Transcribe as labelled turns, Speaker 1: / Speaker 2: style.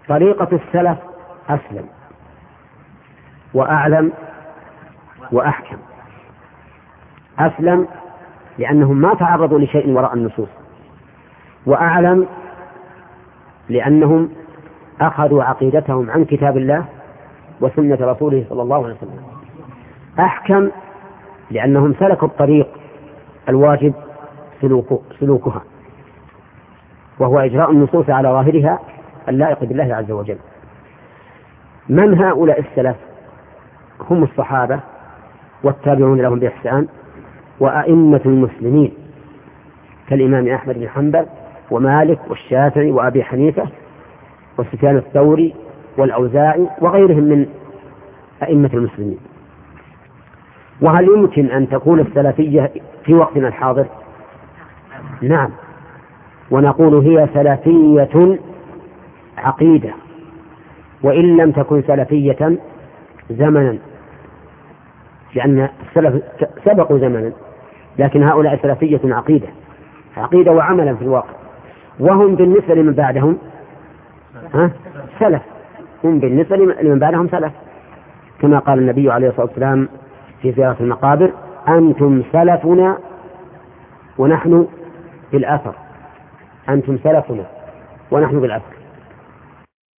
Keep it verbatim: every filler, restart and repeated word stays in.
Speaker 1: طريقة السلف أسلم وأعلم وأحكم. أسلم لأنهم ما تعرضوا لشيء وراء النصوص، وأعلم لأنهم أخذوا عقيدتهم عن كتاب الله وسنة رسوله صلى الله عليه وسلم. أحكم لأنهم سلكوا الطريق الواجب سلوكها، وهو إجراء النصوص على ظاهرها اللائق بالله عز وجل. من هؤلاء السلف؟ هم الصحابة والتابعون لهم بإحسان وأئمة المسلمين كالإمام أحمد بن حنبل ومالك والشافعي وأبي حنيفة وسفيان الثوري والأوزاعي وغيرهم من أئمة المسلمين. وهل يمكن أن تكون السلفية في وقتنا الحاضر؟ نعم، ونقول هي سلفية عقيدة، وإن لم تكن سلفية زمنا، لأن السلف سبقوا زمنا، لكن هؤلاء سلفية عقيدة عقيدة وعملا في الواقع. وهم بالنسبة لمن بعدهم ها سلف، هم بالنسبة لمن بعدهم سلف، كما قال النبي عليه الصلاة والسلام في زيارة المقابر: أنتم سلفنا ونحن بالأثر، أنتم سلفنا ونحن بالأثر.